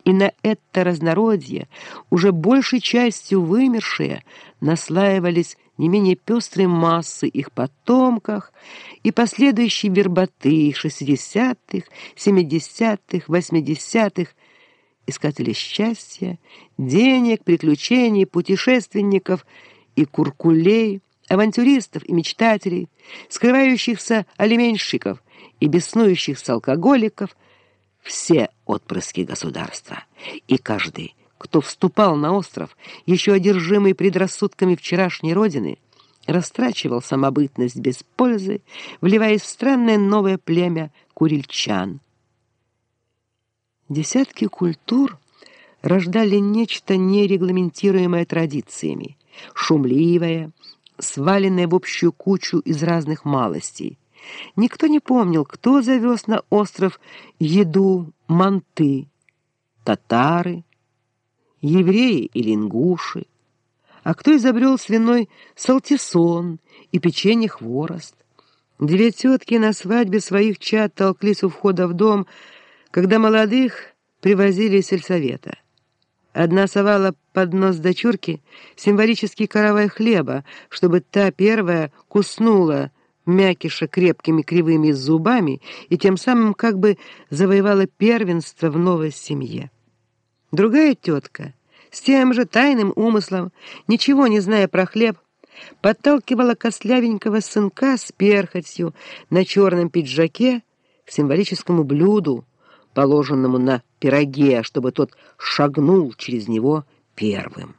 И на это разнородье, уже большей частью вымершие, наслаивались не менее пестрые массы их потомках и последующие верботы 60-х, 70-х, 80-х, искатели счастья, денег, приключений, путешественников и куркулей, авантюристов и мечтателей, скрывающихся алименщиков и беснующихся алкоголиков, все отпрыски государства. И каждый, кто вступал на остров, еще одержимый предрассудками вчерашней родины, растрачивал самобытность без пользы, вливаясь в странное новое племя курильчан. Десятки культур рождали нечто нерегламентируемое традициями, шумливое, сваленное в общую кучу из разных малостей. Никто не помнил, кто завез на остров еду, манты, татары, евреи или ингуши, а кто изобрел свиной салтисон и печенье-хворост. Две тетки на свадьбе своих чад толклись у входа в дом, когда молодых привозили из сельсовета. Одна совала под нос дочурки символический каравай хлеба, чтобы та первая куснула мякиша крепкими кривыми зубами и тем самым как бы завоевала первенство в новой семье. Другая тетка с тем же тайным умыслом, ничего не зная про хлеб, подталкивала костлявенького сынка с перхотью на черном пиджаке к символическому блюду, положенному на пироге, чтобы тот шагнул через него первым.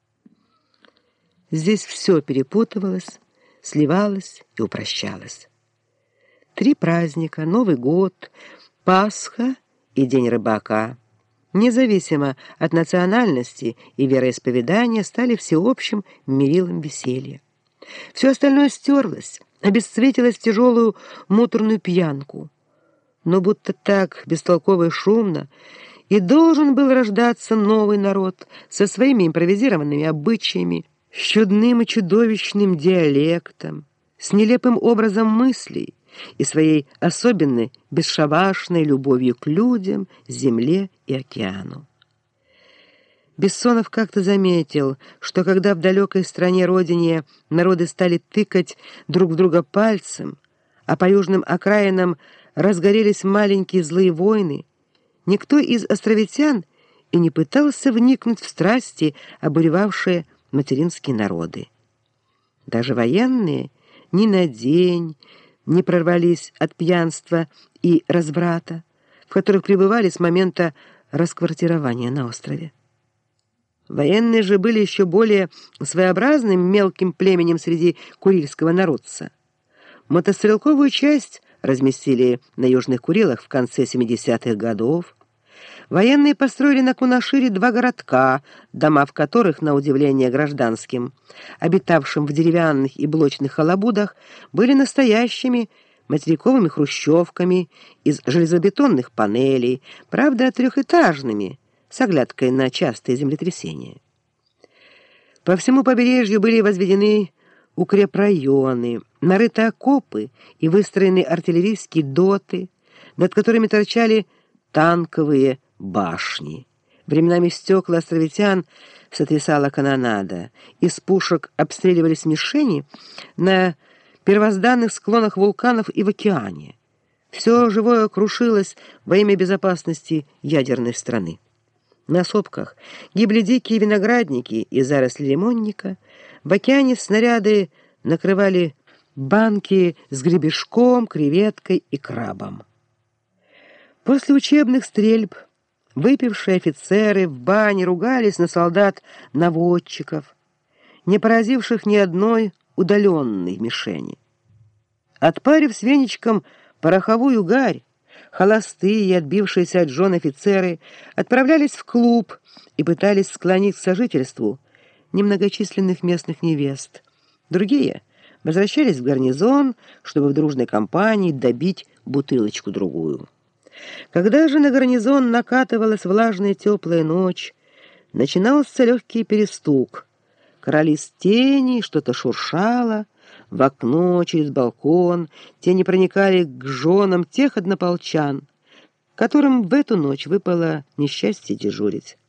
Здесь все перепутывалось, сливалось и упрощалось. 3 праздника: Новый год, Пасха и День рыбака, независимо от национальности и вероисповедания, стали всеобщим мерилом веселья. Все остальное стерлось, обесцветилось в тяжелую муторную пьянку. Но будто так бестолково и шумно и должен был рождаться новый народ со своими импровизированными обычаями, с чудным и чудовищным диалектом, с нелепым образом мыслей и своей особенной бесшабашной любовью к людям, земле и океану. Бессонов как-то заметил, что когда в далекой стране-родине народы стали тыкать друг в друга пальцем, а по южным окраинам разгорелись маленькие злые войны, никто из островитян и не пытался вникнуть в страсти, обуревавшие материнские народы. Даже военные ни на день не прорвались от пьянства и разврата, в которых пребывали с момента расквартирования на острове. Военные же были еще более своеобразным мелким племенем среди курильского народца. Мотострелковую часть разместили на Южных Курилах в конце 70-х годов. Военные построили на Кунашире 2 городка, дома в которых, на удивление гражданским, обитавшим в деревянных и блочных халабудах, были настоящими материковыми хрущевками из железобетонных панелей, правда, 3-этажными, с оглядкой на частые землетрясения. По всему побережью были возведены укрепрайоны, нарыты окопы и выстроены артиллерийские доты, над которыми торчали танковые башни. Временами стекла островитян сотрясала канонада. Из пушек обстреливались мишени на первозданных склонах вулканов и в океане. Все живое крушилось во имя безопасности ядерной страны. На сопках гибли дикие виноградники и заросли лимонника. В океане снаряды накрывали банки с гребешком, креветкой и крабом. После учебных стрельб выпившие офицеры в бане ругались на солдат-наводчиков, не поразивших ни одной удаленной мишени. Отпарив с веничком пороховую гарь, холостые и отбившиеся от жен офицеры отправлялись в клуб и пытались склонить к сожительству немногочисленных местных невест. Другие возвращались в гарнизон, чтобы в дружной компании добить бутылочку-другую. Когда же на гарнизон накатывалась влажная теплая ночь, начинался легкий перестук. Крались тени, что-то шуршало. В окно, через балкон тени проникали к женам тех однополчан, которым в эту ночь выпало несчастье дежурить.